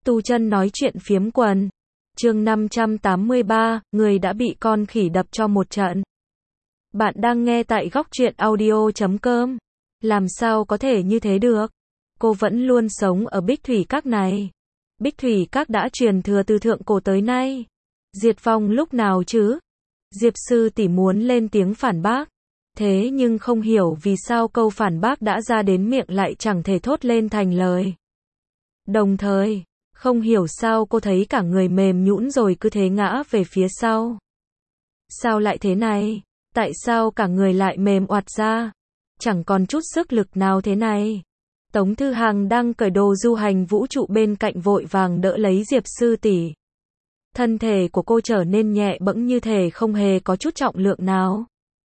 Tu Chân nói chuyện phiếm quần. Chương 583, người đã bị con khỉ đập cho một trận. Bạn đang nghe tại góc truyện audio.com. Làm sao có thể như thế được? Cô vẫn luôn sống ở Bích Thủy Các này. Bích Thủy Các đã truyền thừa từ thượng cổ tới nay. Diệt vong lúc nào chứ? Diệp sư tỷ muốn lên tiếng phản bác. Thế nhưng không hiểu vì sao câu phản bác đã ra đến miệng lại chẳng thể thốt lên thành lời. Đồng thời, không hiểu sao cô thấy cả người mềm nhũn rồi cứ thế ngã về phía sau. Sao lại thế này? Tại sao cả người lại mềm oặt ra? Chẳng còn chút sức lực nào thế này. Tống Thư Hằng đang cởi đồ du hành vũ trụ bên cạnh vội vàng đỡ lấy Diệp sư tỷ. Thân thể của cô trở nên nhẹ bẫng như thể không hề có chút trọng lượng nào.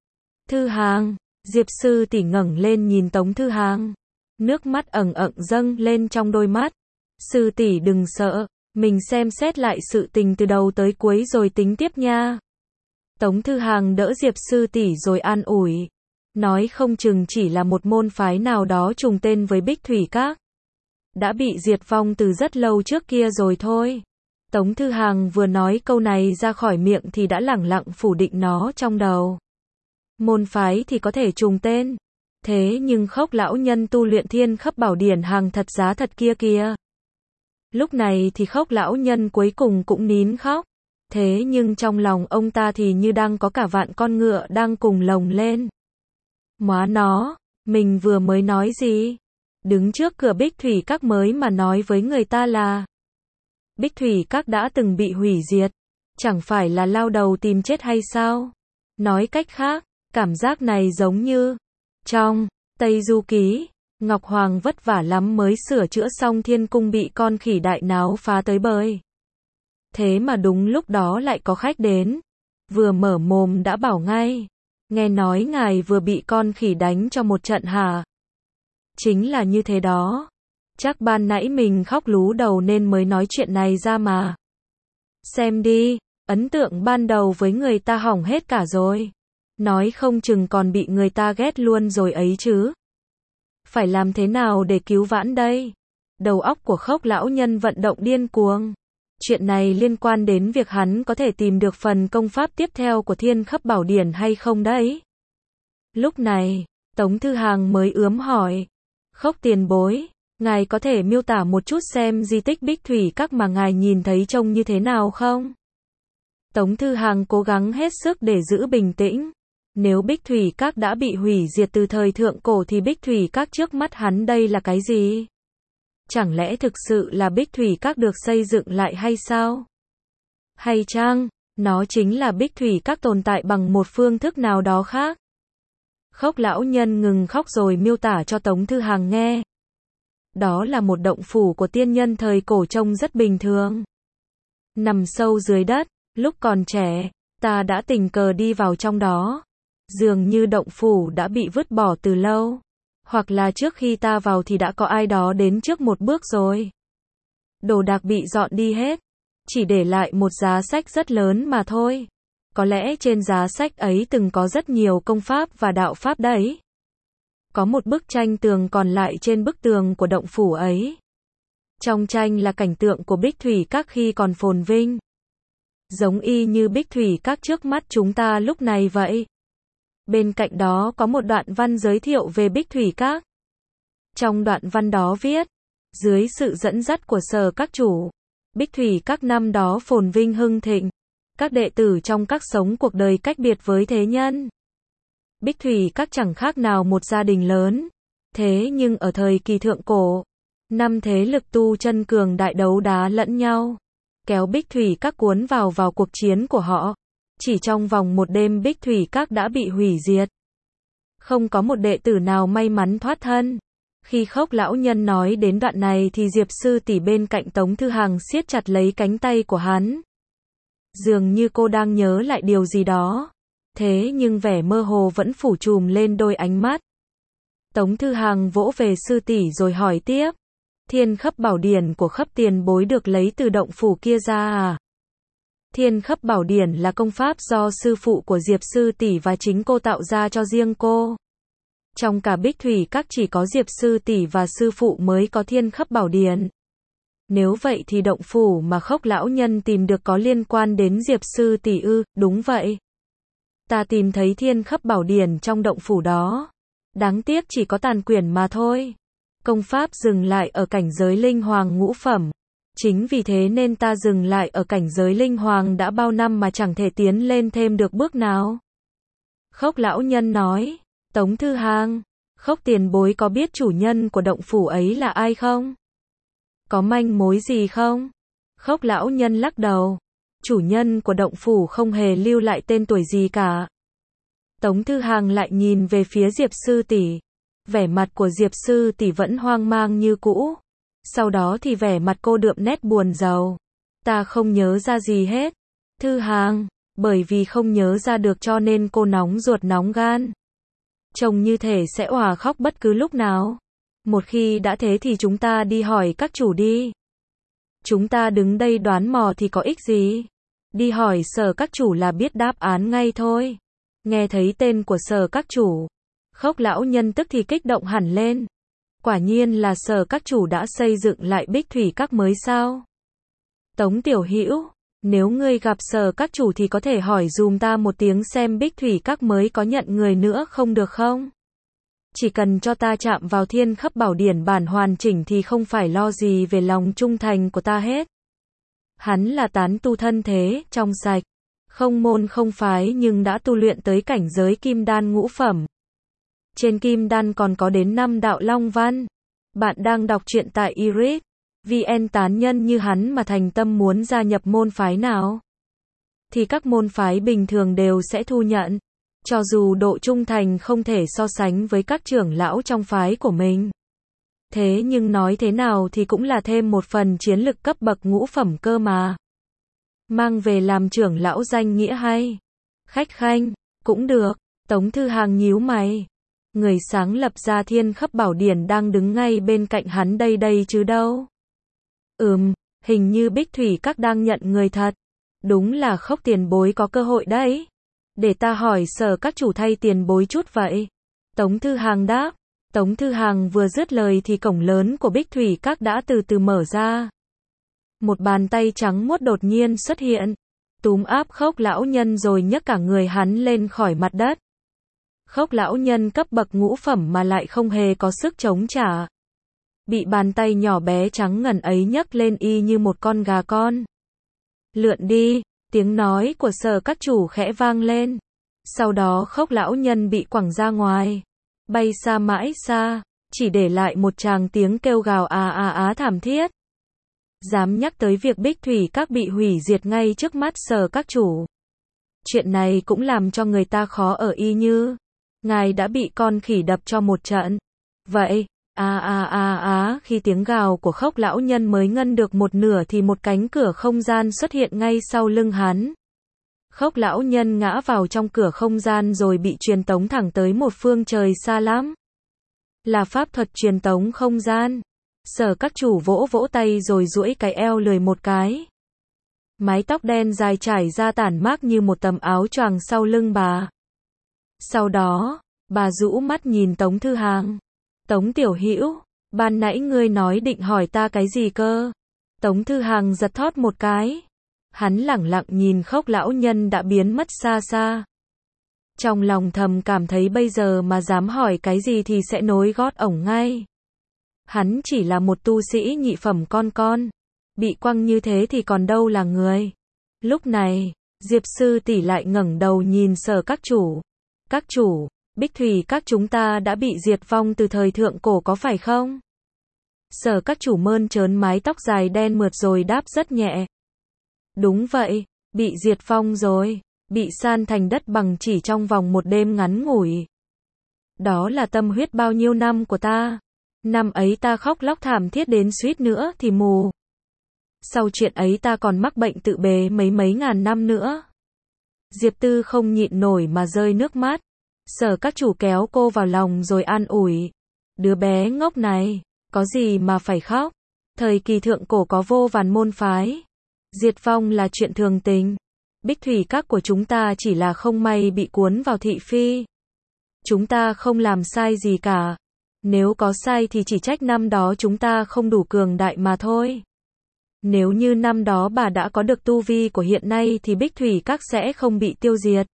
Thư Hằng, Diệp sư tỷ ngẩng lên nhìn Tống Thư Hằng. Nước mắt ẩn ẩn dâng lên trong đôi mắt. Sư tỷ đừng sợ, mình xem xét lại sự tình từ đầu tới cuối rồi tính tiếp nha. Tống Thư Hằng đỡ Diệp sư tỷ rồi an ủi. Nói không chừng chỉ là một môn phái nào đó trùng tên với Bích Thủy Các. Đã bị diệt vong từ rất lâu trước kia rồi thôi. Tống Thư Hằng vừa nói câu này ra khỏi miệng thì đã lẳng lặng phủ định nó trong đầu. Môn phái thì có thể trùng tên. Thế nhưng Khốc lão nhân tu luyện Thiên Khắp Bảo Điển hàng thật giá thật kia kìa. Lúc này thì Khốc lão nhân cuối cùng cũng nín khóc. Thế nhưng trong lòng ông ta thì như đang có cả vạn con ngựa đang cùng lồng lên. Móa nó, mình vừa mới nói gì? Đứng trước cửa Bích Thủy Các mới mà nói với người ta là Bích Thủy Các đã từng bị hủy diệt. Chẳng phải là lao đầu tìm chết hay sao? Nói cách khác, cảm giác này giống như trong Tây Du Ký, Ngọc Hoàng vất vả lắm mới sửa chữa xong thiên cung bị con khỉ đại náo phá tới bời. Thế mà đúng lúc đó lại có khách đến. Vừa mở mồm đã bảo ngay. Nghe nói ngài vừa bị con khỉ đánh cho một trận hả? Chính là như thế đó. Chắc ban nãy mình khóc lú đầu nên mới nói chuyện này ra mà. Xem đi, ấn tượng ban đầu với người ta hỏng hết cả rồi. Nói không chừng còn bị người ta ghét luôn rồi ấy chứ. Phải làm thế nào để cứu vãn đây? Đầu óc của Khốc lão nhân vận động điên cuồng. Chuyện này liên quan đến việc hắn có thể tìm được phần công pháp tiếp theo của Thiên Khắp Bảo Điển hay không đấy. Lúc này, Tống Thư Hằng mới ướm hỏi. Khốc tiền bối, ngài có thể miêu tả một chút xem di tích Bích Thủy Các mà ngài nhìn thấy trông như thế nào không? Tống Thư Hằng cố gắng hết sức để giữ bình tĩnh. Nếu Bích Thủy Các đã bị hủy diệt từ thời thượng cổ thì Bích Thủy Các trước mắt hắn đây là cái gì? Chẳng lẽ thực sự là Bích Thủy Các được xây dựng lại hay sao? Hay chăng, nó chính là Bích Thủy Các tồn tại bằng một phương thức nào đó khác? Khốc lão nhân ngừng khóc rồi miêu tả cho Tống Thư Hằng nghe. Đó là một động phủ của tiên nhân thời cổ trông rất bình thường. Nằm sâu dưới đất, lúc còn trẻ, ta đã tình cờ đi vào trong đó. Dường như động phủ đã bị vứt bỏ từ lâu. Hoặc là trước khi ta vào thì đã có ai đó đến trước một bước rồi. Đồ đạc bị dọn đi hết. Chỉ để lại một giá sách rất lớn mà thôi. Có lẽ trên giá sách ấy từng có rất nhiều công pháp và đạo pháp đấy. Có một bức tranh tường còn lại trên bức tường của động phủ ấy. Trong tranh là cảnh tượng của Bích Thủy Các khi còn phồn vinh. Giống y như Bích Thủy Các trước mắt chúng ta lúc này vậy. Bên cạnh đó có một đoạn văn giới thiệu về Bích Thủy Các. Trong đoạn văn đó viết, dưới sự dẫn dắt của Sở Các chủ, Bích Thủy Các năm đó phồn vinh hưng thịnh. Các đệ tử trong các sống cuộc đời cách biệt với thế nhân. Bích Thủy Các chẳng khác nào một gia đình lớn. Thế nhưng ở thời kỳ thượng cổ, năm thế lực tu chân cường đại đấu đá lẫn nhau, kéo Bích Thủy Các cuốn vào cuộc chiến của họ. Chỉ trong vòng một đêm Bích Thủy Các đã bị hủy diệt. Không có một đệ tử nào may mắn thoát thân. Khi Khốc lão nhân nói đến đoạn này thì Diệp sư tỷ bên cạnh Tống Thư Hằng siết chặt lấy cánh tay của hắn. Dường như cô đang nhớ lại điều gì đó. Thế nhưng vẻ mơ hồ vẫn phủ trùm lên đôi ánh mắt. Tống Thư Hằng vỗ về sư tỷ rồi hỏi tiếp. Thiên Khắp Bảo Điển của Khắp tiền bối được lấy từ động phủ kia ra à? Thiên Khắp Bảo Điển là công pháp do sư phụ của Diệp sư tỷ và chính cô tạo ra cho riêng cô. Trong cả Bích Thủy Các chỉ có Diệp sư tỷ và sư phụ mới có Thiên Khắp Bảo Điển. Nếu vậy thì động phủ mà Khốc lão nhân tìm được có liên quan đến Diệp sư tỷ ư? Đúng vậy. Ta tìm thấy Thiên Khắp Bảo Điển trong động phủ đó. Đáng tiếc chỉ có tàn quyển mà thôi. Công pháp dừng lại ở cảnh giới linh hoàng ngũ phẩm. Chính vì thế nên ta dừng lại ở cảnh giới linh hoàng đã bao năm mà chẳng thể tiến lên thêm được bước nào. Khốc lão nhân nói. Tống Thư Hàng, Khốc tiền bối có biết chủ nhân của động phủ ấy là ai không? Có manh mối gì không? Khốc lão nhân lắc đầu. Chủ nhân của động phủ không hề lưu lại tên tuổi gì cả. Tống Thư Hàng lại nhìn về phía Diệp sư tỷ. Vẻ mặt của Diệp sư tỷ vẫn hoang mang như cũ. Sau đó thì vẻ mặt cô đượm nét buồn rầu. Ta không nhớ ra gì hết. Thư Hàng, bởi vì không nhớ ra được cho nên cô nóng ruột nóng gan. Trông như thể sẽ òa khóc bất cứ lúc nào. Một khi đã thế thì chúng ta đi hỏi các chủ đi. Chúng ta đứng đây đoán mò thì có ích gì? Đi hỏi Sở các chủ là biết đáp án ngay thôi. Nghe thấy tên của Sở các chủ, Khốc lão nhân tức thì kích động hẳn lên. Quả nhiên là Sở các chủ đã xây dựng lại Bích Thủy Các mới sao? Tống Tiểu Hữu, nếu ngươi gặp Sở các chủ thì có thể hỏi dùm ta một tiếng xem Bích Thủy Các mới có nhận người nữa không được không? Chỉ cần cho ta chạm vào Thiên Khắp Bảo Điển bản hoàn chỉnh thì không phải lo gì về lòng trung thành của ta hết. Hắn là tán tu thân thế, trong sạch, không môn không phái nhưng đã tu luyện tới cảnh giới kim đan ngũ phẩm. Trên kim đan còn có đến 5 đạo long văn. Bạn đang đọc truyện tại Iris VN. Tán nhân như hắn mà thành tâm muốn gia nhập môn phái nào thì các môn phái bình thường đều sẽ thu nhận. Cho dù độ trung thành không thể so sánh với các trưởng lão trong phái của mình. Thế nhưng nói thế nào thì cũng là thêm một phần chiến lực cấp bậc ngũ phẩm cơ mà. Mang về làm trưởng lão danh nghĩa hay. Khách khanh, cũng được. Tống Thư Hàng nhíu mày. Người sáng lập ra Thiên Khắp Bảo Điển đang đứng ngay bên cạnh hắn đây chứ đâu. Hình như Bích Thủy Các đang nhận người thật. Đúng là Khốc tiền bối có cơ hội đấy. Để ta hỏi Sở các chủ thay tiền bối chút vậy. Tống Thư Hàng đáp. Tống Thư Hàng vừa dứt lời thì cổng lớn của Bích Thủy Các đã từ từ mở ra. Một bàn tay trắng muốt đột nhiên xuất hiện. Túm áp Khốc lão nhân rồi nhấc cả người hắn lên khỏi mặt đất. Khốc lão nhân cấp bậc ngũ phẩm mà lại không hề có sức chống trả. Bị bàn tay nhỏ bé trắng ngần ấy nhấc lên y như một con gà con. Lượn đi, tiếng nói của Sở các chủ khẽ vang lên. Sau đó Khốc lão nhân bị quẳng ra ngoài. Bay xa mãi xa, chỉ để lại một tràng tiếng kêu gào á thảm thiết. Dám nhắc tới việc Bích Thủy Các bị hủy diệt ngay trước mắt Sở các chủ. Chuyện này cũng làm cho người ta khó ở y như. Ngài đã bị con khỉ đập cho một trận. Vậy, khi tiếng gào của Khốc lão nhân mới ngân được một nửa thì một cánh cửa không gian xuất hiện ngay sau lưng hắn. Khốc lão nhân ngã vào trong cửa không gian rồi bị truyền tống thẳng tới một phương trời xa lắm. Là pháp thuật truyền tống không gian. Sở các chủ vỗ vỗ tay rồi duỗi cái eo lười một cái. Mái tóc đen dài trải ra tản mát như một tấm áo choàng sau lưng bà. Sau đó, bà rũ mắt nhìn Tống Thư Hàng. Tống Tiểu Hữu, ban nãy ngươi nói định hỏi ta cái gì cơ? Tống Thư Hàng giật thót một cái. Hắn lẳng lặng nhìn Khốc lão nhân đã biến mất xa xa. Trong lòng thầm cảm thấy bây giờ mà dám hỏi cái gì thì sẽ nối gót ổng ngay. Hắn chỉ là một tu sĩ nhị phẩm con. Bị quăng như thế thì còn đâu là người. Lúc này, Diệp sư tỷ lại ngẩng đầu nhìn Sở các chủ. Các chủ, Bích Thủy Các chúng ta đã bị diệt vong từ thời thượng cổ có phải không? Sở các chủ mơn trớn mái tóc dài đen mượt rồi đáp rất nhẹ. Đúng vậy, bị diệt vong rồi, bị san thành đất bằng chỉ trong vòng một đêm ngắn ngủi. Đó là tâm huyết bao nhiêu năm của ta. Năm ấy ta khóc lóc thảm thiết đến suýt nữa thì mù. Sau chuyện ấy ta còn mắc bệnh tự bế mấy ngàn năm nữa. Diệp Tư không nhịn nổi mà rơi nước mắt. Sở các chủ kéo cô vào lòng rồi an ủi. Đứa bé ngốc này, có gì mà phải khóc. Thời kỳ thượng cổ có vô vàn môn phái. Diệt vong là chuyện thường tình. Bích Thủy Các của chúng ta chỉ là không may bị cuốn vào thị phi. Chúng ta không làm sai gì cả. Nếu có sai thì chỉ trách năm đó chúng ta không đủ cường đại mà thôi. Nếu như năm đó bà đã có được tu vi của hiện nay thì Bích Thủy Các sẽ không bị tiêu diệt.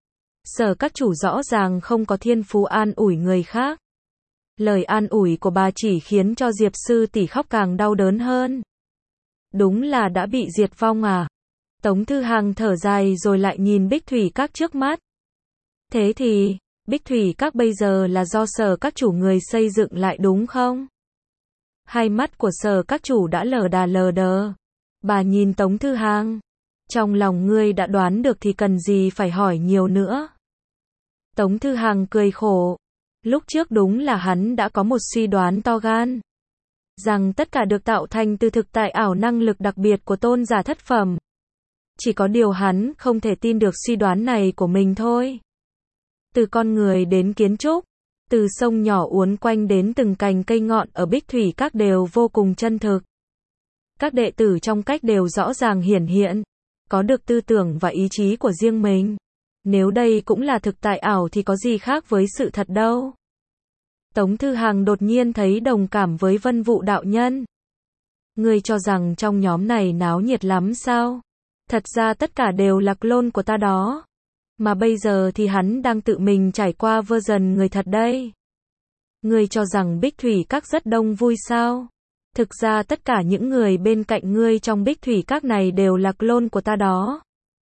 Sở Các chủ rõ ràng không có thiên phú an ủi người khác. Lời an ủi của bà chỉ khiến cho Diệp sư tỷ khóc càng đau đớn hơn. Đúng là đã bị diệt vong à? Tống Thư Hằng thở dài rồi lại nhìn Bích Thủy Các trước mắt. Thế thì, Bích Thủy Các bây giờ là do Sở Các chủ người xây dựng lại đúng không? Hai mắt của Sở Các chủ đã lờ đờ. Bà nhìn Tống Thư Hằng. Trong lòng ngươi đã đoán được thì cần gì phải hỏi nhiều nữa. Tống Thư Hằng cười khổ. Lúc trước đúng là hắn đã có một suy đoán to gan. Rằng tất cả được tạo thành từ thực tại ảo năng lực đặc biệt của tôn giả thất phẩm. Chỉ có điều hắn không thể tin được suy đoán này của mình thôi. Từ con người đến kiến trúc, từ sông nhỏ uốn quanh đến từng cành cây ngọn ở Bích Thủy Các đều vô cùng chân thực. Các đệ tử trong cách đều rõ ràng hiển hiện, có được tư tưởng và ý chí của riêng mình. Nếu đây cũng là thực tại ảo thì có gì khác với sự thật đâu. Tống Thư Hằng đột nhiên thấy đồng cảm với Vân Vụ đạo nhân. Ngươi cho rằng trong nhóm này náo nhiệt lắm sao? Thật ra tất cả đều là clone của ta đó. Mà bây giờ thì hắn đang tự mình trải qua version người thật đây. Ngươi cho rằng Bích Thủy Các rất đông vui sao? Thực ra tất cả những người bên cạnh ngươi trong Bích Thủy Các này đều là clone của ta đó.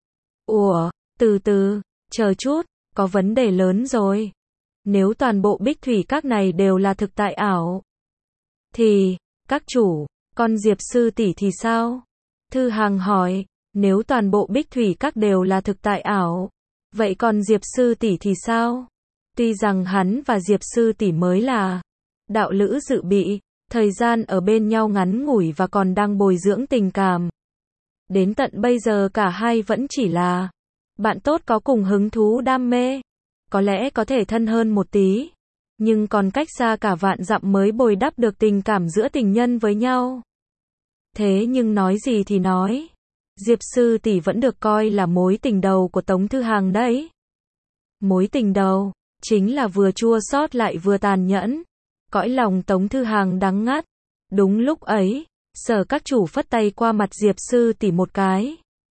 Ủa, từ từ, chờ chút, có vấn đề lớn rồi. Nếu toàn bộ Bích Thủy Các này đều là thực tại ảo, thì, các chủ, con Diệp sư tỷ thì sao? Thư Hằng hỏi, nếu toàn bộ Bích Thủy Các đều là thực tại ảo, vậy còn Diệp sư tỷ thì sao? Tuy rằng hắn và Diệp sư tỷ mới là đạo lữ dự bị, thời gian ở bên nhau ngắn ngủi và còn đang bồi dưỡng tình cảm. Đến tận bây giờ cả hai vẫn chỉ là bạn tốt có cùng hứng thú đam mê. Có lẽ có thể thân hơn một tí, nhưng còn cách xa cả vạn dặm mới bồi đắp được tình cảm giữa tình nhân với nhau. Thế nhưng nói gì thì nói, Diệp sư tỷ vẫn được coi là mối tình đầu của Tống Thư Hằng đấy. Mối tình đầu, chính là vừa chua xót lại vừa tàn nhẫn. Cõi lòng Tống Thư Hằng đắng ngắt. Đúng lúc ấy, Sở Các chủ phất tay qua mặt Diệp sư tỷ một cái.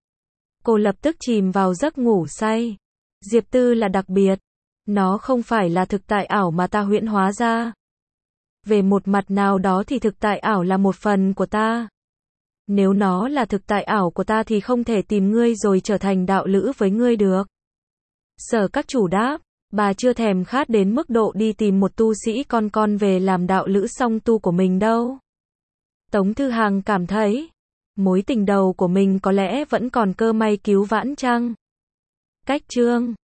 Cô lập tức chìm vào giấc ngủ say. Diệp Tư là đặc biệt. Nó không phải là thực tại ảo mà ta huyễn hóa ra. Về một mặt nào đó thì thực tại ảo là một phần của ta. Nếu nó là thực tại ảo của ta thì không thể tìm ngươi rồi trở thành đạo lữ với ngươi được. Sở Các chủ đáp, bà chưa thèm khát đến mức độ đi tìm một tu sĩ con về làm đạo lữ song tu của mình đâu. Tống Thư Hằng cảm thấy, mối tình đầu của mình có lẽ vẫn còn cơ may cứu vãn chăng? Cách chương